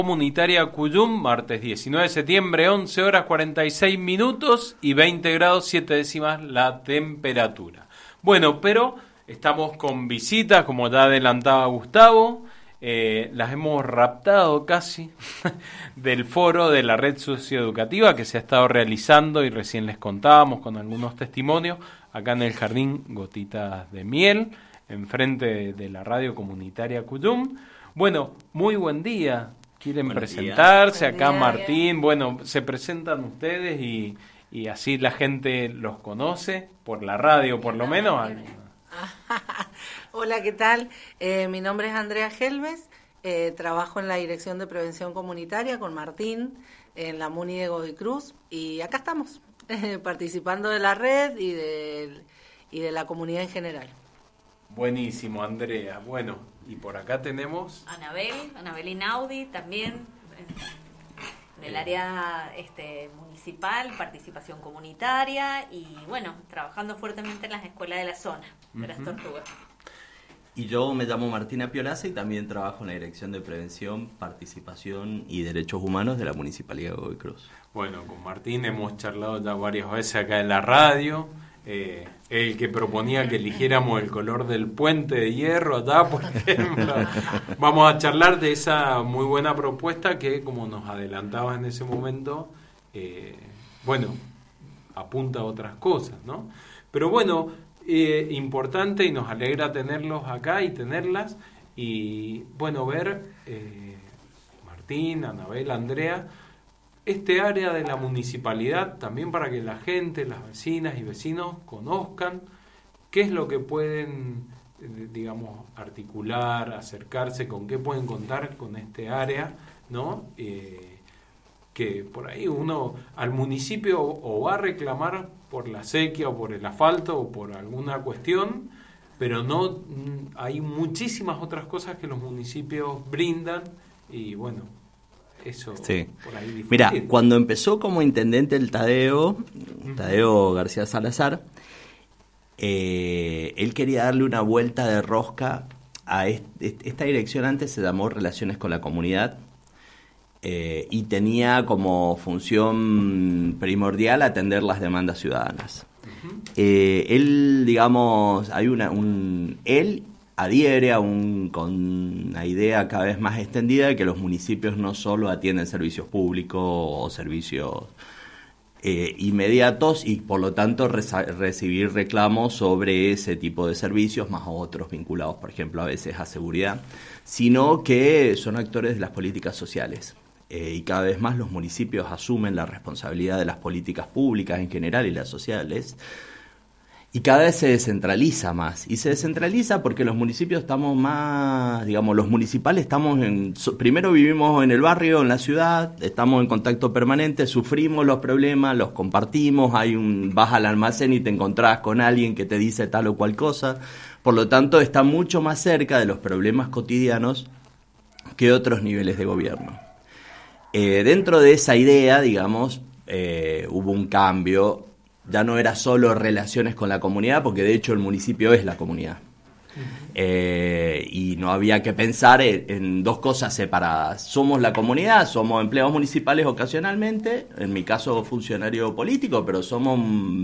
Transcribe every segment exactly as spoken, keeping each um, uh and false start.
Comunitaria Cuyum, martes diecinueve de septiembre, once horas cuarenta y seis minutos y veinte grados siete décimas la temperatura. Bueno, pero estamos con visitas, como ya adelantaba Gustavo, eh, las hemos raptado casi del foro de la red socioeducativa que se ha estado realizando y recién les contábamos con algunos testimonios acá en el Jardín Gotitas de Miel, enfrente de, de la radio comunitaria Cuyum. Bueno, muy buen día. Quieren Buenos presentarse días. Acá día, Martín, bien. Bueno, se presentan ustedes y, y así la gente los conoce, por la radio por lo menos. Hola, ¿qué tal? Eh, mi nombre es Andrea Helves, eh, trabajo en la Dirección de Prevención Comunitaria con Martín, en la MUNI de Godoy Cruz, y acá estamos, eh, participando de la red y de, y de la comunidad en general. Buenísimo, Andrea. Bueno, y por acá tenemos... Anabel, Anabel Inaudi, también del área este, municipal, participación comunitaria y, bueno, trabajando fuertemente en las escuelas de la zona, de las Tortugas. Y yo me llamo Martina Piolaza y también trabajo en la Dirección de Prevención, Participación y Derechos Humanos de la Municipalidad de Godoy Cruz. Bueno, con Martín hemos charlado ya varias veces acá en la radio. Eh, el que proponía que eligiéramos el color del puente de hierro allá, por ejemplo. Vamos a charlar de esa muy buena propuesta que, como nos adelantabas en ese momento, eh, bueno, apunta a otras cosas, ¿no? Pero bueno, eh, importante y nos alegra tenerlos acá y tenerlas y, bueno, ver eh, Martín, Anabel, Andrea, este área de la municipalidad también para que la gente, las vecinas y vecinos conozcan qué es lo que pueden, digamos, articular, acercarse, con qué pueden contar con este área, ¿no? Eh, que por ahí uno al municipio o va a reclamar por la sequía o por el asfalto o por alguna cuestión, pero no hay muchísimas otras cosas que los municipios brindan y bueno, eso sí. Por ahí. Mira, cuando empezó como intendente el Tadeo, uh-huh. Tadeo García Salazar, eh, él quería darle una vuelta de rosca a este, esta dirección. Antes se llamó Relaciones con la Comunidad eh, y tenía como función primordial atender las demandas ciudadanas. Uh-huh. Eh, él, digamos, hay una, un, él adhiere a un, con una idea cada vez más extendida de que los municipios no solo atienden servicios públicos o servicios eh, inmediatos y por lo tanto resa- recibir reclamos sobre ese tipo de servicios más otros vinculados, por ejemplo, a veces a seguridad, sino que son actores de las políticas sociales. Eh, y cada vez más los municipios asumen la responsabilidad de las políticas públicas en general y las sociales. Y cada vez se descentraliza más. Y se descentraliza porque los municipios estamos más, digamos, los municipales estamos en... Primero vivimos en el barrio, en la ciudad, estamos en contacto permanente, sufrimos los problemas, los compartimos, hay un vas al almacén y te encontrás con alguien que te dice tal o cual cosa. Por lo tanto, está mucho más cerca de los problemas cotidianos que otros niveles de gobierno. Eh, dentro de esa idea, digamos, eh, hubo un cambio. Ya no era solo relaciones con la comunidad, porque de hecho el municipio es la comunidad. Uh-huh. Eh, y no había que pensar en, en dos cosas separadas. Somos la comunidad, somos empleados municipales ocasionalmente, en mi caso funcionario político, pero somos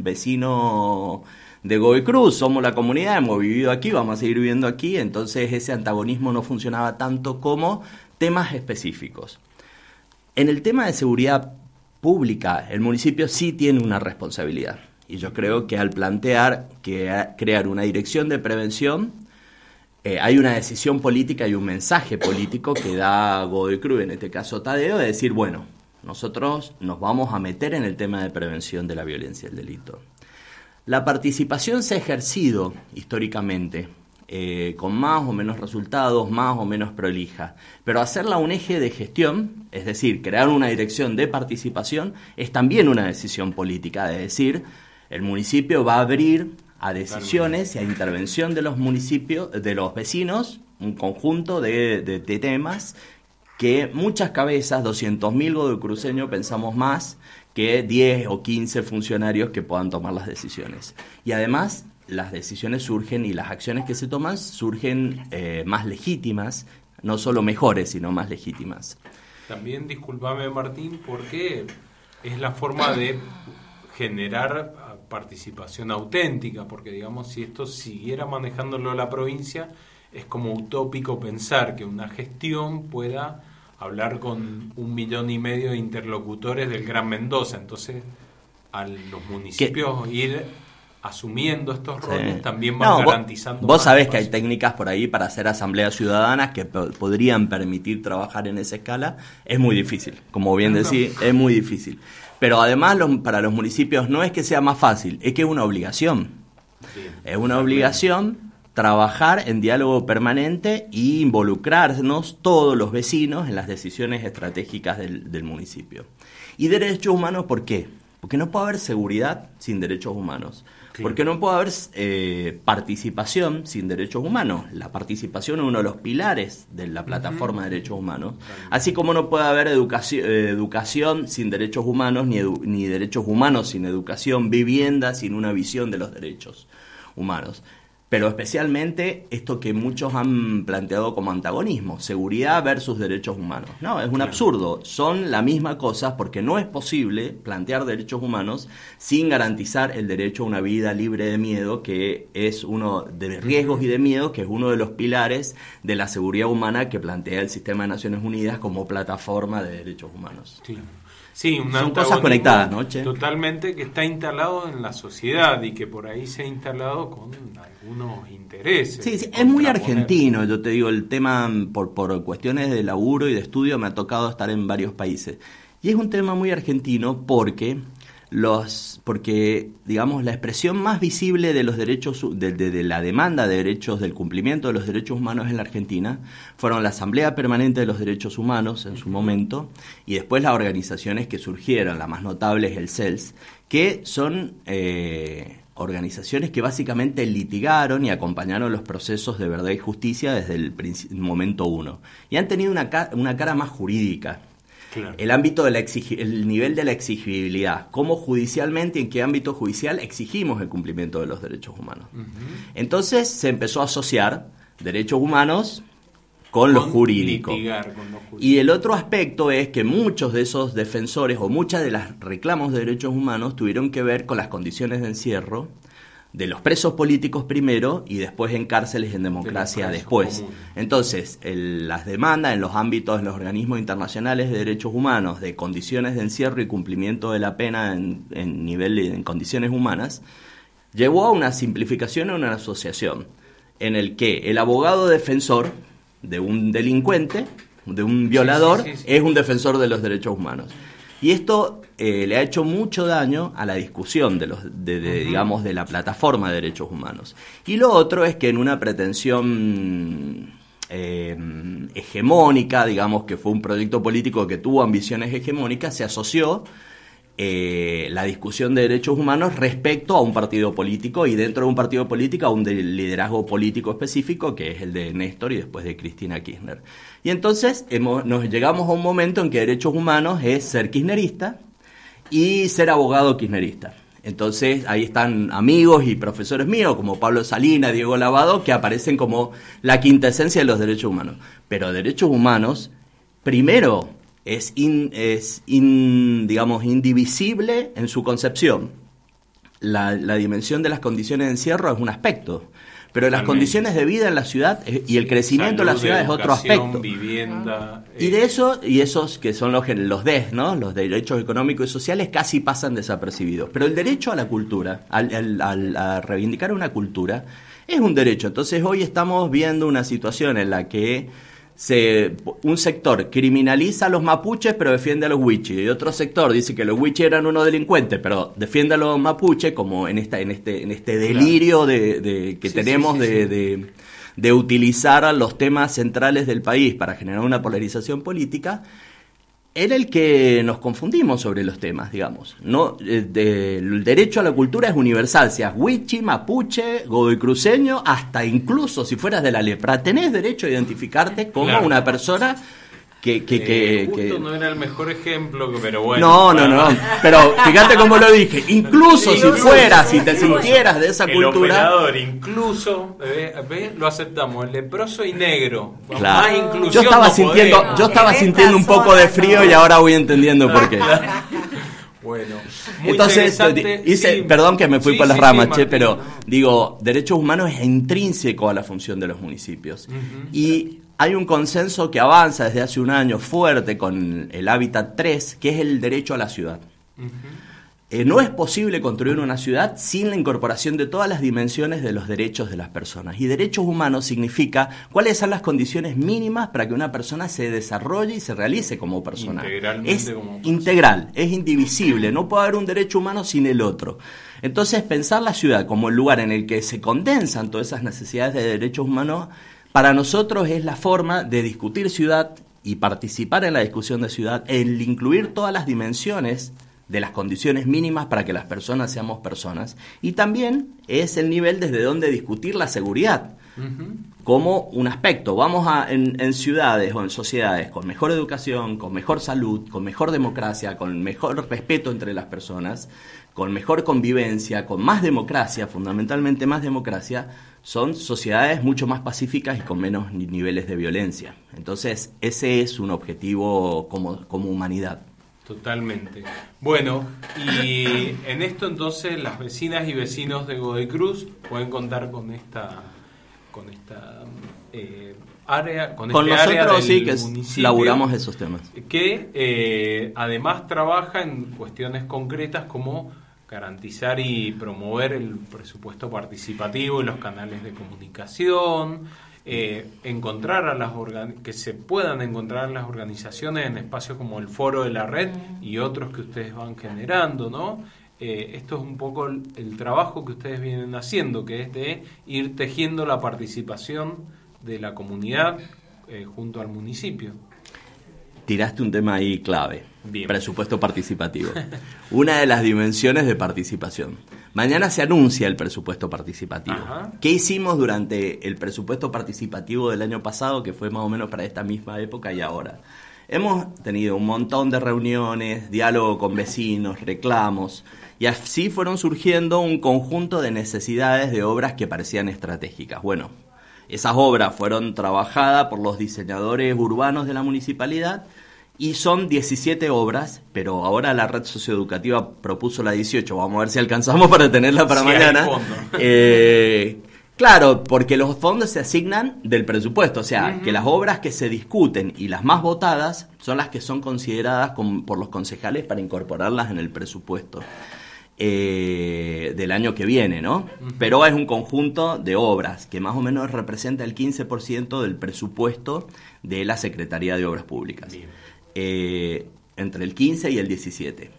vecinos de Godoy Cruz, somos la comunidad, hemos vivido aquí, vamos a seguir viviendo aquí, entonces ese antagonismo no funcionaba tanto como temas específicos. En el tema de seguridad pública, el municipio sí tiene una responsabilidad. Y yo creo que al plantear que a, crear una dirección de prevención, eh, hay una decisión política y un mensaje político que da Godoy Cruz, en este caso Tadeo, de decir, bueno, nosotros nos vamos a meter en el tema de prevención de la violencia y el delito. La participación se ha ejercido históricamente, Eh, con más o menos resultados, más o menos prolija. Pero hacerla un eje de gestión, es decir, crear una dirección de participación, es también una decisión política, de decir, el municipio va a abrir a decisiones y a intervención de los municipios, de los vecinos, un conjunto de, de, de temas que muchas cabezas, doscientos mil godoycruceños, pensamos más que diez o quince funcionarios que puedan tomar las decisiones. Y además, las decisiones surgen y las acciones que se toman surgen eh, más legítimas, no solo mejores, sino más legítimas. también, discúlpame Martín, porque es la forma de generar participación auténtica, porque digamos, si esto siguiera manejándolo la provincia, es como utópico pensar que una gestión pueda hablar con un millón y medio de interlocutores del Gran Mendoza. Entonces, a los municipios ¿Qué? ir asumiendo estos roles sí. también van no, garantizando vos, vos sabés que hay técnicas por ahí para hacer asambleas ciudadanas que p- podrían permitir trabajar en esa escala. Es muy difícil, como bien no, decís, no. es muy difícil. Pero además los, para los municipios no es que sea más fácil, es que es una obligación. Sí, es una obligación trabajar en diálogo permanente e involucrarnos todos los vecinos en las decisiones estratégicas del, del municipio. Y derechos humanos, ¿por qué? Porque no puede haber seguridad sin derechos humanos. Sí. Porque no puede haber eh, participación sin derechos humanos. La participación es uno de los pilares de la plataforma uh-huh. de derechos humanos. Claro. Así como no puede haber educación, eh, educación sin derechos humanos, ni, edu- ni derechos humanos sin educación, vivienda sin una visión de los derechos humanos. Pero especialmente esto que muchos han planteado como antagonismo, seguridad versus derechos humanos. No, es un absurdo, son la misma cosa porque no es posible plantear derechos humanos sin garantizar el derecho a una vida libre de miedo, que es uno de riesgos y de miedo, que es uno de los pilares de la seguridad humana que plantea el Sistema de Naciones Unidas como plataforma de derechos humanos. Sí. Sí, un son cosas conectadas, ¿no, Che? Totalmente, que está instalado en la sociedad y que por ahí se ha instalado con algunos intereses. Sí, sí, es muy argentino, yo te digo, el tema por, por cuestiones de laburo y de estudio me ha tocado estar en varios países. Y es un tema muy argentino porque los porque digamos la expresión más visible de los derechos de, de, de la demanda de derechos, del cumplimiento de los derechos humanos en la Argentina fueron la Asamblea Permanente de los Derechos Humanos en su momento y después las organizaciones que surgieron, la más notable es el C E L S, que son eh, organizaciones que básicamente litigaron y acompañaron los procesos de verdad y justicia desde el momento uno y han tenido una, ca- una cara más jurídica. Claro. El ámbito de la exigi- el nivel de la exigibilidad, cómo judicialmente y en qué ámbito judicial exigimos el cumplimiento de los derechos humanos. Uh-huh. Entonces se empezó a asociar derechos humanos con, con lo jurídico. Litigar con lo jurídico. Y el otro aspecto es que muchos de esos defensores o muchas de las reclamos de derechos humanos tuvieron que ver con las condiciones de encierro de los presos políticos primero y después en cárceles en democracia de después. Comunes. Entonces, el, las demandas en los ámbitos de los organismos internacionales de derechos humanos, de condiciones de encierro y cumplimiento de la pena en, en nivel en condiciones humanas, llevó a una simplificación, a una asociación, en el que el abogado defensor de un delincuente, de un violador, sí, sí, sí, sí. es un defensor de los derechos humanos. Y esto eh, le ha hecho mucho daño a la discusión de los, de, de, uh-huh. digamos, de la plataforma de derechos humanos. Y lo otro es que en una pretensión eh, hegemónica, digamos que fue un proyecto político que tuvo ambiciones hegemónicas, se asoció eh, la discusión de derechos humanos respecto a un partido político y dentro de un partido político a un de liderazgo político específico que es el de Néstor y después de Cristina Kirchner. Y entonces hemos, nos llegamos a un momento en que derechos humanos es ser kirchnerista y ser abogado kirchnerista. Entonces ahí están amigos y profesores míos como Pablo Salinas, Diego Lavado, que aparecen como la quintesencia de los derechos humanos. Pero derechos humanos, primero, es, in, es in, digamos, indivisible en su concepción. La, la dimensión de las condiciones de encierro es un aspecto. Pero las condiciones de vida en la ciudad y el crecimiento Salud, de la ciudad es otro aspecto. Vivienda, eh. Y de eso, y esos que son los, los D E S, ¿no? Los derechos económicos y sociales, casi pasan desapercibidos. Pero el derecho a la cultura, al, al, al, a reivindicar una cultura, es un derecho. Entonces hoy estamos viendo una situación en la que se, un sector criminaliza a los mapuches pero defiende a los huichis, y otro sector dice que los huichis eran unos delincuentes pero defiende a los mapuches, como en esta en este en este delirio de, de que sí, tenemos sí, sí, de, sí. De, de utilizar los temas centrales del país para generar una polarización política, en el que nos confundimos sobre los temas, digamos. No, de, de, el derecho a la cultura es universal, seas huichi, mapuche, godoycruceño, hasta incluso si fueras de la lepra, tenés derecho a identificarte como claro. una persona Que, que, Eh, que, justo que... no era el mejor ejemplo, pero bueno. No, no, no. Pero fíjate cómo lo dije. Incluso si Incluso, fueras, si te sí, sintieras de esa el cultura. operador, incluso, ve, ve, lo aceptamos, el leproso y negro. Claro. Más inclusión Yo estaba no sintiendo, podemos. yo estaba En sintiendo un esta poco de zona, frío no. y ahora voy entendiendo por qué. Bueno, muy Entonces, interesante. hice, Sí, perdón que me fui sí, por las sí, ramas, sí, che, Martín, pero no. digo, derechos humanos es intrínseco a la función de los municipios. Ujú. Y hay un consenso que avanza desde hace un año fuerte con el Hábitat tres, que es el derecho a la ciudad. Ujú. Eh, no es posible construir una ciudad sin la incorporación de todas las dimensiones de los derechos de las personas. Y derechos humanos significa cuáles son las condiciones mínimas para que una persona se desarrolle y se realice como persona. Integralmente Es como persona. integral, es indivisible, no puede haber un derecho humano sin el otro. Entonces, pensar la ciudad como el lugar en el que se condensan todas esas necesidades de derechos humanos, para nosotros es la forma de discutir ciudad y participar en la discusión de ciudad, el incluir todas las dimensiones de las condiciones mínimas para que las personas seamos personas. Y también es el nivel desde donde discutir la seguridad Ujú. como un aspecto. Vamos a, en, en ciudades o en sociedades con mejor educación, con mejor salud, con mejor democracia, con mejor respeto entre las personas, con mejor convivencia, con más democracia, fundamentalmente más democracia, son sociedades mucho más pacíficas y con menos ni- niveles de violencia. Entonces, ese es un objetivo como, como humanidad. Totalmente. Bueno, y en esto entonces las vecinas y vecinos de Godoy Cruz pueden contar con esta con esta eh, área, con, Con este área nosotros del sí que es- municipio, laburamos esos temas. que eh, además trabaja en cuestiones concretas como garantizar y promover el presupuesto participativo y los canales de comunicación. Eh, encontrar a las organ- que se puedan encontrar las organizaciones en espacios como el Foro de la Red y otros que ustedes van generando, ¿no? Eh, esto es un poco el, el trabajo que ustedes vienen haciendo, que es de ir tejiendo la participación de la comunidad eh, junto al municipio. Tiraste un tema ahí clave. Bien. Presupuesto participativo. Una de las dimensiones de participación. Mañana se anuncia el presupuesto participativo. Ajá. ¿Qué hicimos durante el presupuesto participativo del año pasado, que fue más o menos para esta misma época y ahora? Hemos tenido un montón de reuniones, diálogo con vecinos, reclamos, y así fueron surgiendo un conjunto de necesidades de obras que parecían estratégicas. Bueno, esas obras fueron trabajadas por los diseñadores urbanos de la municipalidad y son diecisiete obras, pero ahora la red socioeducativa propuso la dieciocho. Vamos a ver si alcanzamos para tenerla para Sí, hay mañana. fondo. Eh, claro, porque los fondos se asignan del presupuesto, o sea, Ujú. que las obras que se discuten y las más votadas son las que son consideradas con- por los concejales para incorporarlas en el presupuesto. Eh, del año que viene, ¿no? Pero es un conjunto de obras que más o menos representa el quince por ciento del presupuesto de la Secretaría de Obras Públicas. Bien. Eh, entre el quince y el diecisiete.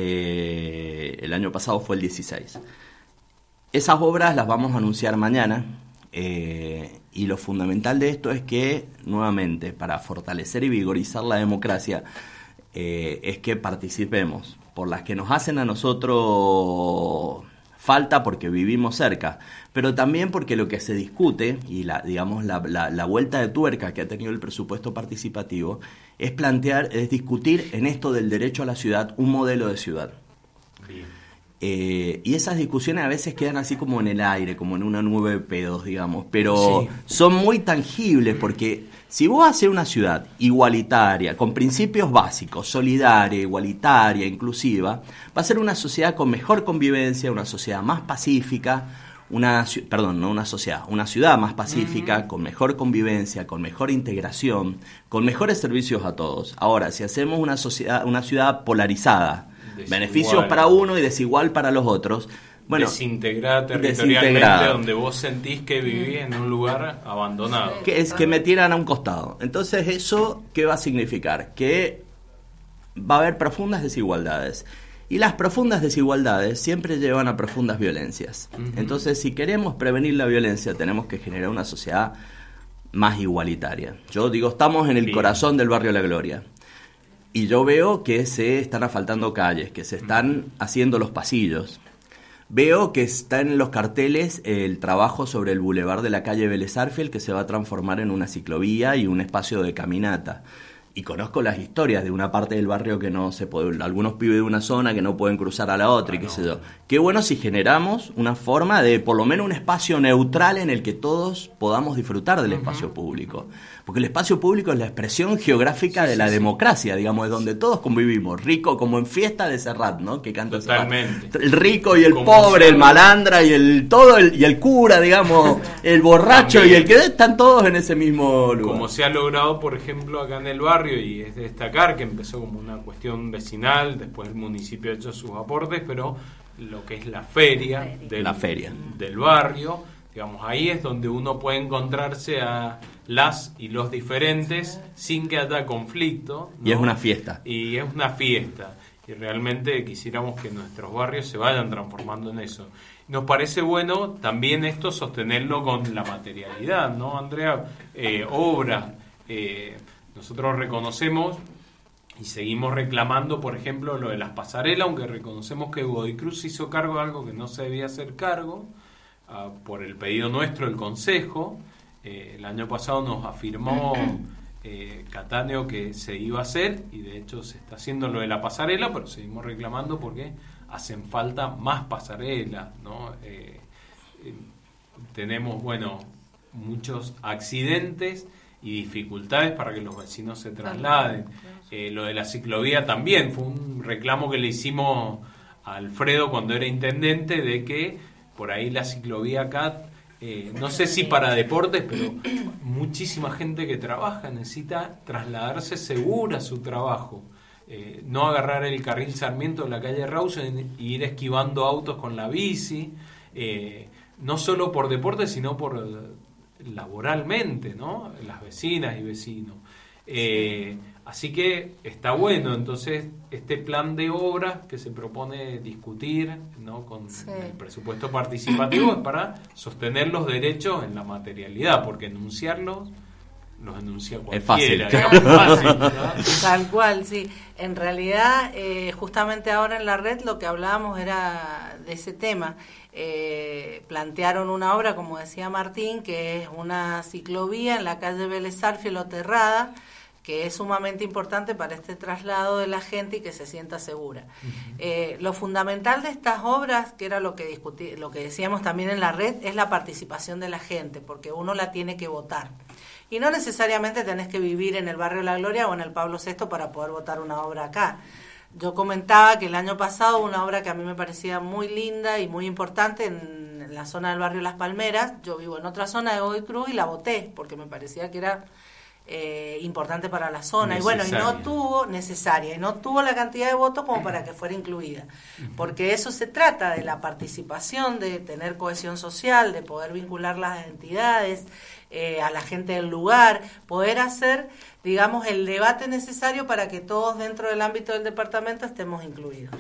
Eh, el año pasado fue el dieciséis. Esas obras las vamos a anunciar mañana. Eh, y lo fundamental de esto es que, nuevamente, para fortalecer y vigorizar la democracia, eh, es que participemos por las que nos hacen a nosotros falta porque vivimos cerca, pero también porque lo que se discute y la, digamos, la, la, la vuelta de tuerca que ha tenido el presupuesto participativo es plantear, es discutir en esto del derecho a la ciudad un modelo de ciudad. Bien. Eh, y esas discusiones a veces quedan así como en el aire, como en una nube de pedos, digamos, pero Sí. son muy tangibles porque si vos haces una ciudad igualitaria, con principios básicos, solidaria, igualitaria, inclusiva, va a ser una sociedad con mejor convivencia, una sociedad más pacífica, una ci- perdón, no una sociedad, una ciudad más pacífica, con mejor convivencia, con mejor integración, con mejores servicios a todos. Ahora, si hacemos una sociedad, una ciudad polarizada, Desigual. beneficios para uno y desigual para los otros, bueno, desintegrada territorialmente, desintegrada. donde vos sentís que vivís en un lugar abandonado. que es que me tiran a un costado. Entonces, ¿eso qué va a significar? Que va a haber profundas desigualdades. Y las profundas desigualdades siempre llevan a profundas violencias. Ujú. Entonces, si queremos prevenir la violencia, tenemos que generar una sociedad más igualitaria. Yo digo, estamos en el Bien. corazón del barrio La Gloria. Y yo veo que se están asfaltando calles, que se están haciendo los pasillos. Veo que está en los carteles el trabajo sobre el bulevar de la calle Vélez Arfiel, que se va a transformar en una ciclovía y un espacio de caminata. y conozco las historias de una parte del barrio que no se puede, algunos pibes de una zona que no pueden cruzar a la otra, y qué sé yo. Qué bueno si generamos una forma de, por lo menos, un espacio neutral en el que todos podamos disfrutar del uh-huh. espacio público. Porque el espacio público es la expresión geográfica de la sí, democracia, digamos, es donde todos convivimos. Rico, como en Fiesta de Serrat, ¿no? Que canta Totalmente. Serrat. El rico y el como pobre, el malandra y el todo, el, y el cura, digamos, el borracho También. y el que están todos en ese mismo lugar. Como se ha logrado, por ejemplo, acá en el barrio, y es de destacar que empezó como una cuestión vecinal, después el municipio ha hecho sus aportes, pero lo que es la feria, feria. Del, la feria del barrio, digamos, ahí es donde uno puede encontrarse a las y los diferentes sin que haya conflicto, ¿no? Y es una fiesta. Y es una fiesta. Y realmente quisiéramos que nuestros barrios se vayan transformando en eso. Nos parece bueno también esto sostenerlo con la materialidad, ¿no, Andrea? Eh, obra. Eh, nosotros reconocemos y seguimos reclamando, por ejemplo, lo de las pasarelas, aunque reconocemos que Godoy Cruz hizo cargo de algo que no se debía hacer cargo, uh, por el pedido nuestro del Consejo. Eh, el año pasado nos afirmó eh, Catáneo que se iba a hacer, y de hecho se está haciendo lo de la pasarela, pero seguimos reclamando porque hacen falta más pasarelas, ¿no? Eh, eh, tenemos, bueno, muchos accidentes y dificultades para que los vecinos se trasladen. Eh, lo de la ciclovía también fue un reclamo que le hicimos a Alfredo cuando era intendente, de que por ahí la ciclovía acá, eh, no sé si para deportes, pero muchísima gente que trabaja necesita trasladarse segura a su trabajo. Eh, no agarrar el carril Sarmiento de la calle Rawson y ir esquivando autos con la bici, eh, no solo por deportes, sino por laboralmente, ¿no? Las vecinas y vecinos. Eh, así que está bueno, entonces, este plan de obras que se propone discutir, ¿no? Con sí. el presupuesto participativo es para sostener los derechos en la materialidad, porque enunciarlos los enuncia cualquiera. Es fácil. Es fácil, ¿no? Tal cual, sí. En realidad, eh, justamente ahora en la red lo que hablábamos era de ese tema. Eh, plantearon una obra, como decía Martín, que es una ciclovía en la calle Vélez Sarsfield o Terrada, que es sumamente importante para este traslado de la gente y que se sienta segura. Uh-huh. Eh, lo fundamental de estas obras, que era lo que discutí, lo que decíamos también en la red, es la participación de la gente, porque uno la tiene que votar. Y no necesariamente tenés que vivir en el barrio La Gloria o en el Pablo sexto para poder votar una obra acá. Yo comentaba que el año pasado una obra que a mí me parecía muy linda y muy importante en, en la zona del barrio Las Palmeras. Yo vivo en otra zona de Godoy Cruz y la voté porque me parecía que era eh, importante para la zona. Necesaria. Y bueno, y no tuvo necesaria, y no tuvo la cantidad de votos como para que fuera incluida. Porque eso se trata de la participación, de tener cohesión social, de poder vincular las entidades, Eh, a la gente del lugar, poder hacer, digamos, el debate necesario para que todos dentro del ámbito del departamento estemos incluidos.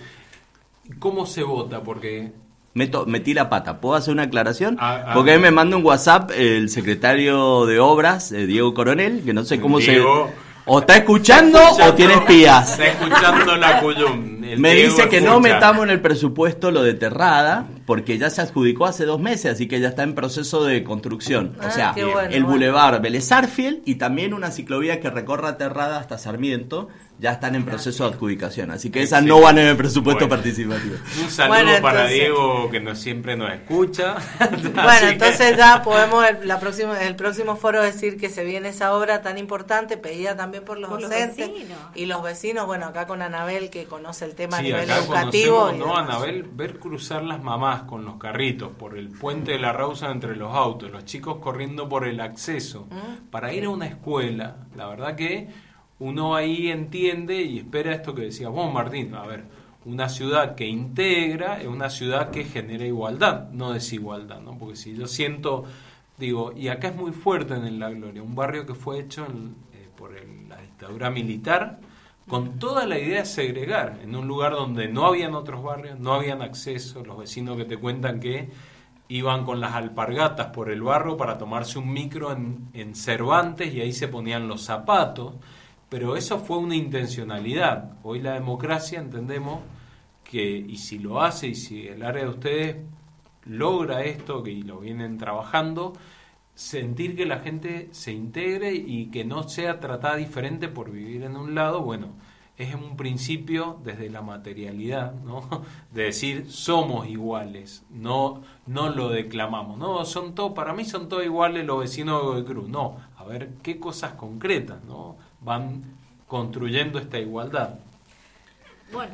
¿Cómo se vota? Porque Meto, metí la pata. ¿Puedo hacer una aclaración? Ah, ah, Porque a mí me manda un WhatsApp el secretario de Obras, eh, Diego Coronel, que no sé cómo Diego, se... O está escuchando, escuchando o tiene espías. Está escuchando la columna. Me dice que no metamos en el presupuesto lo de Terrada, porque ya se adjudicó hace dos meses, así que ya está en proceso de construcción. Ah, o sea, bueno, el bueno. Boulevard Vélez Sarsfield y también una ciclovía que recorra Terrada hasta Sarmiento, ya están en proceso de adjudicación. Así que esas no van en el presupuesto bueno. participativo. Un saludo bueno, entonces, para Diego, que no siempre nos escucha. Bueno, entonces ya podemos el, la próxima, el próximo foro decir que se viene esa obra tan importante, pedida también por los por docentes los y los vecinos. Bueno, acá con Anabel, que conoce el tema sí, a nivel acá educativo. ¿No, Anabel? Ver cruzar las mamás con los carritos por el puente de la Rawson entre los autos, los chicos corriendo por el acceso ¿Mm? para ir a una escuela. La verdad que uno ahí entiende y espera esto que decías vos, Martín. A ver, una ciudad que integra es una ciudad que genera igualdad, no desigualdad, ¿no? Porque si yo siento, digo, y acá es muy fuerte en el La Gloria, un barrio que fue hecho en, eh, por el, la dictadura militar, con toda la idea de segregar, en un lugar donde no habían otros barrios, no habían acceso, los vecinos que te cuentan que iban con las alpargatas por el barrio para tomarse un micro en, en Cervantes y ahí se ponían los zapatos. Pero eso fue una intencionalidad. Hoy la democracia entendemos que, y si lo hace, y si el área de ustedes logra esto, que y lo vienen trabajando, sentir que la gente se integre y que no sea tratada diferente por vivir en un lado, bueno, es un principio desde la materialidad, ¿no? De decir somos iguales, no no lo declamamos, no, son todos, para mí son todos iguales los vecinos de Godoy Cruz, no, a ver qué cosas concretas, ¿no? Van construyendo esta igualdad. Bueno,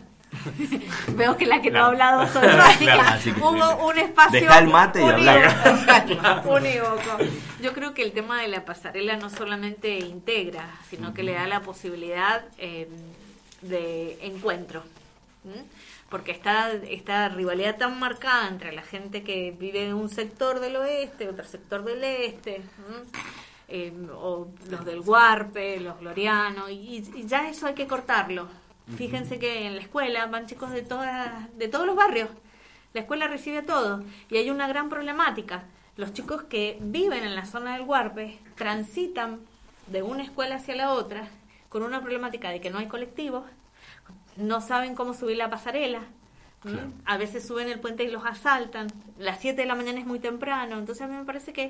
veo que la que Claro. no ha hablado soy yo, así Claro, que así que hubo un espacio dejá el mate y unívoco, unívoco. Yo creo que el tema de la pasarela no solamente integra, sino que le da la posibilidad eh, de encuentro. ¿Mm? Porque está esta rivalidad tan marcada entre la gente que vive en un sector del oeste, otro sector del este, ¿Mm? eh, o los del Guarpe, los Glorianos, y, y ya eso hay que cortarlo. Fíjense que en la escuela van chicos de todas, de todos los barrios. La escuela recibe a todos y hay una gran problemática. Los chicos que viven en la zona del Guarpe transitan de una escuela hacia la otra con una problemática de que no hay colectivos, no saben cómo subir la pasarela, claro. A veces suben el puente y los asaltan, las siete de la mañana es muy temprano, entonces a mí me parece que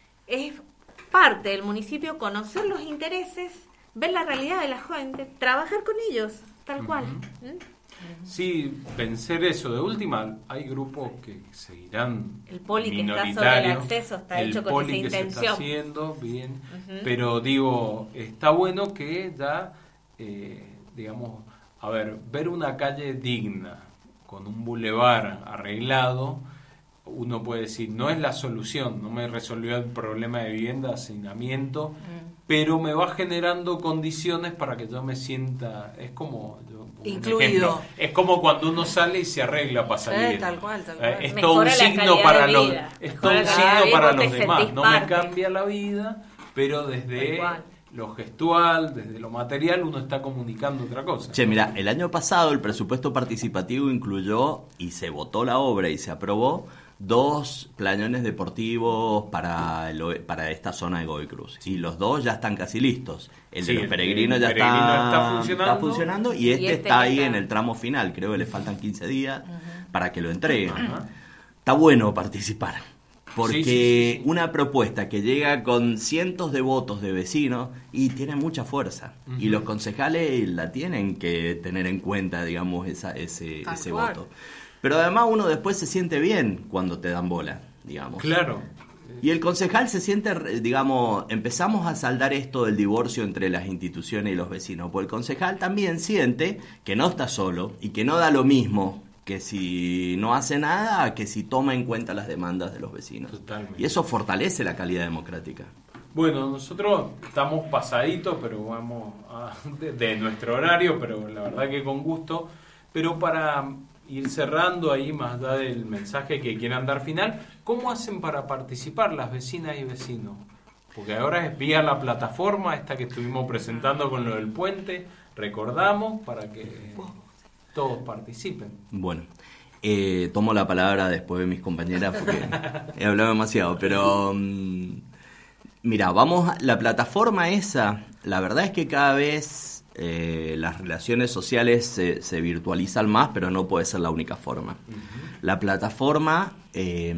es parte del municipio conocer los intereses, ver la realidad de la gente, trabajar con ellos, tal cual. Uh-huh. ¿Mm? Sí, vencer eso. De última, hay grupos que seguirán el poli que está minoritarios. sobre el acceso está el hecho con poli esa que intención. se está haciendo, bien. Uh-huh. Pero digo, está bueno que ya, eh, digamos, a ver, ver una calle digna, con un bulevar arreglado, uno puede decir, no es la solución, no me resolvió el problema de vivienda, hacinamiento, mm. pero me va generando condiciones para que yo me sienta, es como yo, incluido, ejemplo, es como cuando uno sale y se arregla para salir, eh, tal cual, tal cual. Eh, es Mejora todo un la signo calidad para de los, vida. es Mejora todo un la signo calidad de para vida, los te demás, sentís no me parte. cambia la vida, pero desde lo gestual, desde lo material, uno está comunicando otra cosa. Che, mira, el año pasado el presupuesto participativo incluyó, y se votó la obra y se aprobó, dos plañones deportivos para el, para esta zona de Godoy Cruz. Y los dos ya están casi listos. El sí, de los el, peregrinos el ya peregrino está, está, funcionando. está funcionando y este, y este está ahí está... en el tramo final. Creo que le faltan quince días uh-huh. para que lo entreguen. Uh-huh. Está bueno participar. Porque sí, sí, sí, sí. una propuesta que llega con cientos de votos de vecinos y tiene mucha fuerza. Uh-huh. Y los concejales la tienen que tener en cuenta, digamos, esa, ese, ese voto. Pero además uno después se siente bien cuando te dan bola, digamos. Claro. Y el concejal se siente, digamos, empezamos a saldar esto del divorcio entre las instituciones y los vecinos. Porque el concejal también siente que no está solo y que no da lo mismo que si no hace nada, que si toma en cuenta las demandas de los vecinos. Totalmente. Y eso fortalece la calidad democrática. Bueno, nosotros estamos pasaditos, pero vamos a, de, de nuestro horario, pero la verdad que con gusto. Pero para ir cerrando ahí, más allá del mensaje que quieran dar final, ¿cómo hacen para participar las vecinas y vecinos? Porque ahora es vía la plataforma, esta que estuvimos presentando con lo del puente, recordamos, para que todos participen. Bueno, eh, tomo la palabra después de mis compañeras porque he hablado demasiado, pero um, mira, vamos, a, la plataforma esa, la verdad es que cada vez eh, las relaciones sociales se, se virtualizan más, pero no puede ser la única forma. Uh-huh. La plataforma eh,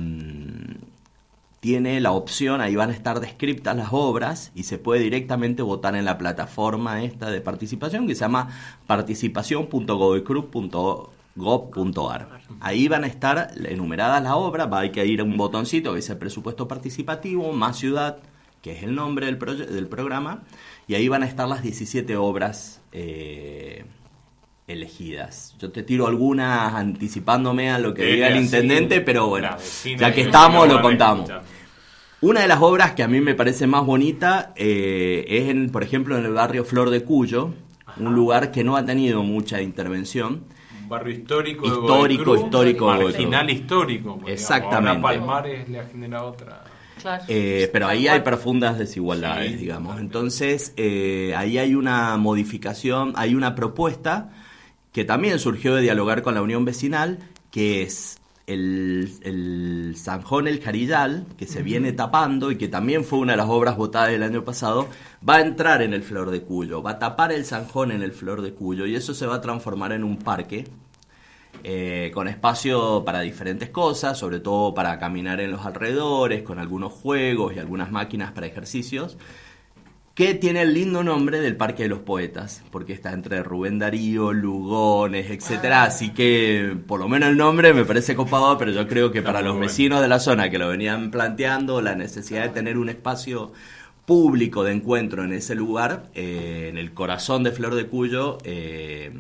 tiene la opción, ahí van a estar descriptas las obras y se puede directamente votar en la plataforma esta de participación que se llama participación punto godoycruz punto gov punto ar. Ahí van a estar enumeradas las obras, va a que ir a un botoncito que dice presupuesto participativo, más ciudad, que es el nombre del, proye- del programa, y ahí van a estar las diecisiete obras eh, elegidas. Yo te tiro algunas anticipándome a lo que diga el intendente, así, pero bueno, ya que estamos lo contamos. Una de las obras que a mí me parece más bonita eh, es, en, por ejemplo, en el barrio Flor de Cuyo, Ajá. un lugar que no ha tenido mucha intervención. Un barrio histórico, histórico, de histórico, marginal histórico. Exactamente. Ahora Palmares le ha generado otra. Claro. Eh, pero ahí hay profundas desigualdades, sí, digamos. Totalmente. Entonces, eh, ahí hay una modificación, hay una propuesta que también surgió de dialogar con la Unión Vecinal, que es el, el Zanjón El Jarillal, que se uh-huh. viene tapando y que también fue una de las obras votadas el año pasado, va a entrar en el Flor de Cuyo, va a tapar el Zanjón en el Flor de Cuyo y eso se va a transformar en un parque eh, con espacio para diferentes cosas, sobre todo para caminar en los alrededores, con algunos juegos y algunas máquinas para ejercicios, que tiene el lindo nombre del Parque de los Poetas, porque está entre Rubén Darío, Lugones, etcétera. Así que, por lo menos el nombre me parece copado, pero yo creo que para los vecinos de la zona que lo venían planteando, la necesidad de tener un espacio público de encuentro en ese lugar, eh, en el corazón de Flor de Cuyo, eh,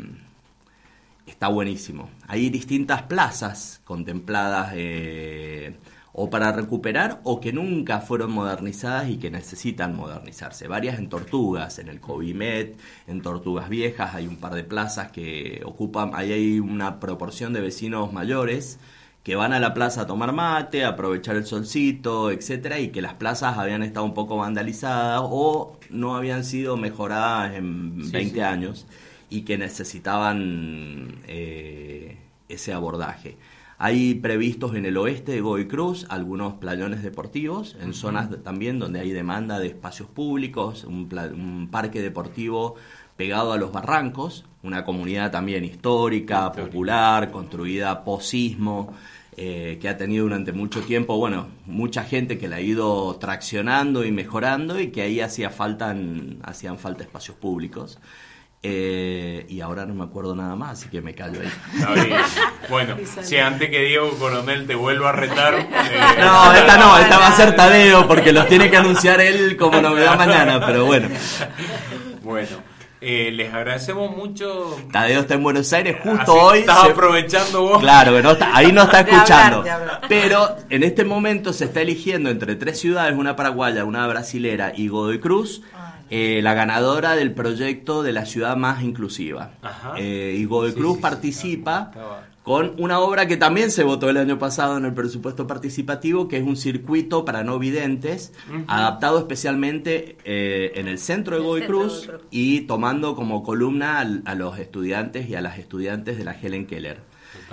está buenísimo. Hay distintas plazas contempladas eh, o para recuperar o que nunca fueron modernizadas y que necesitan modernizarse. Varias en Tortugas, en el Covimet, en Tortugas Viejas hay un par de plazas que ocupan, ahí hay una proporción de vecinos mayores que van a la plaza a tomar mate, a aprovechar el solcito, etcétera, y que las plazas habían estado un poco vandalizadas o no habían sido mejoradas en sí, veinte sí. años y que necesitaban eh, ese abordaje. Hay previstos en el oeste de Godoy Cruz algunos playones deportivos, en uh-huh. zonas de, también donde hay demanda de espacios públicos, un, pla, un parque deportivo pegado a los barrancos, una comunidad también histórica, Histórica. popular, construida post-sismo, eh, que ha tenido durante mucho tiempo, bueno, mucha gente que la ha ido traccionando y mejorando y que ahí hacía falta, hacían falta espacios públicos. Eh, y ahora no me acuerdo nada más, así que me callo ahí. Está bien. Bueno, si antes que Diego Coronel te vuelva a retar... Eh... No, esta no, esta va a ser Tadeo, porque los tiene que anunciar él como novedad mañana, pero bueno. Bueno, eh, les agradecemos mucho. Tadeo está en Buenos Aires justo así hoy. Estás se... aprovechando vos. Claro, que no está, ahí no está escuchando. De hablar, de hablar. Pero en este momento se está eligiendo entre tres ciudades, una paraguaya, una brasilera y Godoy Cruz, Eh, la ganadora del proyecto de la ciudad más inclusiva. Eh, y Godoy Cruz sí, sí, participa sí, estaba, estaba. con una obra que también se votó el año pasado en el presupuesto participativo, que es un circuito para no videntes, uh-huh. adaptado especialmente eh, en el centro de Godoy Cruz y tomando como columna a, a los estudiantes y a las estudiantes de la Helen Keller.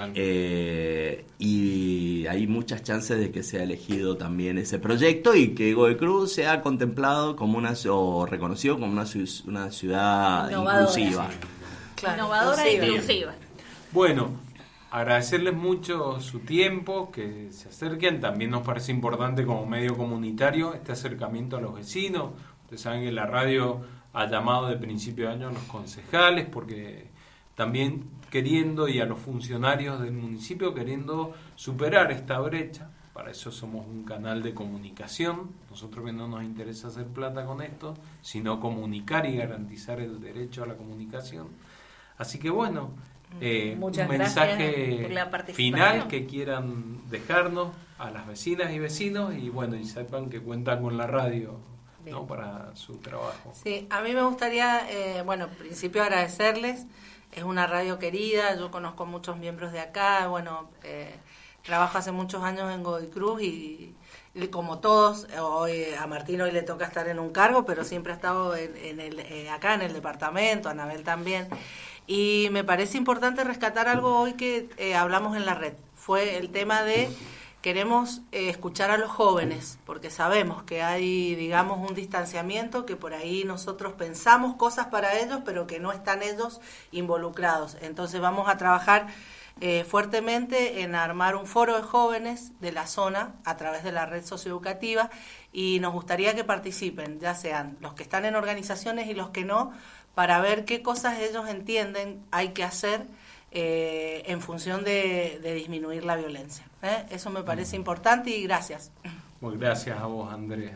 Eh, y hay muchas chances de que sea elegido también ese proyecto y que Godoy Cruz sea contemplado como una o reconocido como una, una ciudad innovadora. inclusiva. Claro, innovadora e inclusiva. Bueno, agradecerles mucho su tiempo, que se acerquen. También nos parece importante como medio comunitario este acercamiento a los vecinos. Ustedes saben que la radio ha llamado de principio de año a los concejales porque también queriendo, y a los funcionarios del municipio queriendo superar esta brecha. Para eso somos un canal de comunicación. Nosotros que no nos interesa hacer plata con esto, sino comunicar y garantizar el derecho a la comunicación. Así que bueno, eh, un mensaje final que quieran dejarnos a las vecinas y vecinos, y bueno, y sepan que cuentan con la radio, ¿no? Para su trabajo. Sí, a mí me gustaría, eh, bueno, en principio agradecerles. Es una radio querida, yo conozco muchos miembros de acá, bueno, eh, trabajo hace muchos años en Godoy Cruz y, y como todos, hoy a Martín hoy le toca estar en un cargo, pero siempre ha estado en, en el, eh, acá en el departamento, a Anabel también. Y me parece importante rescatar algo hoy que eh, hablamos en la red, fue el tema de queremos eh, escuchar a los jóvenes, porque sabemos que hay, digamos, un distanciamiento, que por ahí nosotros pensamos cosas para ellos, pero que no están ellos involucrados. Entonces vamos a trabajar eh, fuertemente en armar un foro de jóvenes de la zona a través de la red socioeducativa, y nos gustaría que participen, ya sean los que están en organizaciones y los que no, para ver qué cosas ellos entienden hay que hacer Eh, en función de, de disminuir la violencia. ¿eh? Eso me parece importante y gracias. Muy gracias a vos, Andrea.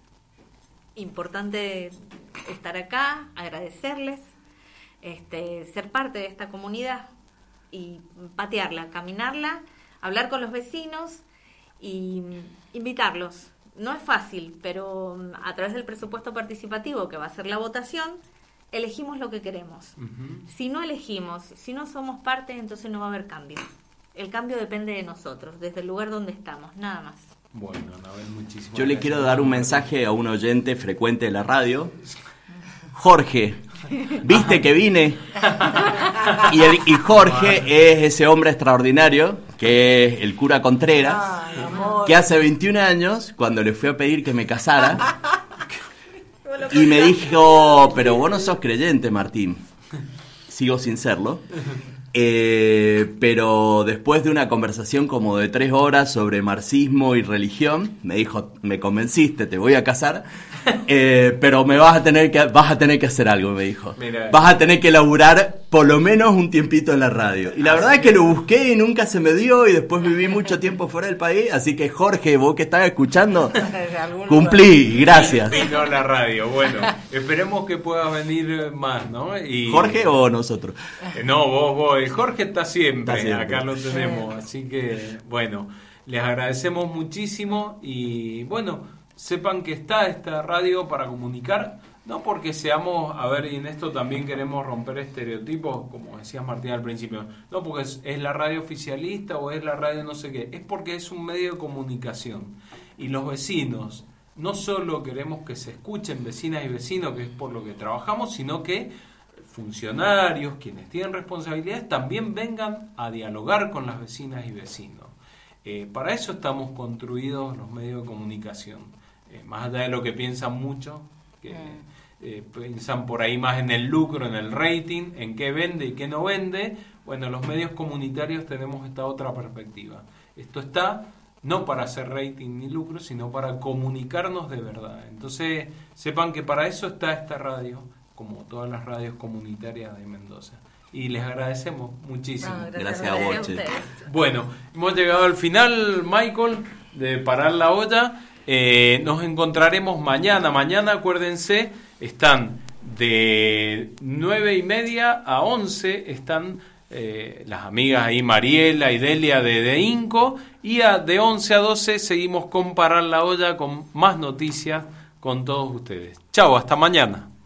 Importante estar acá, agradecerles, este, ser parte de esta comunidad y patearla, caminarla, hablar con los vecinos y invitarlos. No es fácil, pero a través del presupuesto participativo, que va a ser la votación, elegimos lo que queremos. Uh-huh. Si no elegimos, si no somos parte, entonces no va a haber cambio. El cambio depende de nosotros, desde el lugar donde estamos, nada más. Bueno, Anabel, muchísimas Yo le gracias. quiero dar un mensaje a un oyente frecuente de la radio. Jorge, ¿viste que vine? Y, el, y Jorge es ese hombre extraordinario, que es el cura Contreras, Ay, amor. que hace veintiún años, cuando le fui a pedir que me casara, y me dijo, pero vos no sos creyente, Martín. Sigo sin serlo. Eh, pero después de una conversación como de tres horas sobre marxismo y religión, me dijo, me convenciste, te voy a casar, eh, pero me vas a tener que vas a tener que hacer algo, me dijo. Mira. Vas a tener que laburar por lo menos un tiempito en la radio. Y la verdad es que lo busqué y nunca se me dio, y después viví mucho tiempo fuera del país, así que Jorge, vos que estás escuchando, cumplí, gracias. Vino a la radio, bueno, esperemos que puedas venir más, ¿no? Y, ¿Jorge o nosotros? Eh, no, vos, vos, el Jorge está siempre, está siempre, acá lo tenemos, así que, bueno, les agradecemos muchísimo y, bueno, sepan que está esta radio para comunicar, no porque seamos, a ver, y en esto también queremos romper estereotipos, como decías Martín al principio, no porque es, es la radio oficialista o es la radio no sé qué, es porque es un medio de comunicación. Y los vecinos, no solo queremos que se escuchen vecinas y vecinos, que es por lo que trabajamos, sino que funcionarios, quienes tienen responsabilidades, también vengan a dialogar con las vecinas y vecinos. Eh, para eso estamos construidos los medios de comunicación. Eh, más allá de lo que piensan muchos, que eh, piensan por ahí más en el lucro, en el rating, en qué vende y qué no vende. Bueno, los medios comunitarios tenemos esta otra perspectiva. Esto está no para hacer rating ni lucro, sino para comunicarnos de verdad. Entonces, sepan que para eso está esta radio, como todas las radios comunitarias de Mendoza. Y les agradecemos muchísimo. No, gracias, gracias a vos, che. Bueno, hemos llegado al final, Michael, de Parar la Olla. Eh, nos encontraremos mañana. Mañana, acuérdense, están de nueve y media a once, están eh, las amigas ahí, Mariela y Delia de, de Inco, y a, de once a doce seguimos con Parar la Olla, con más noticias con todos ustedes. Chau, hasta mañana.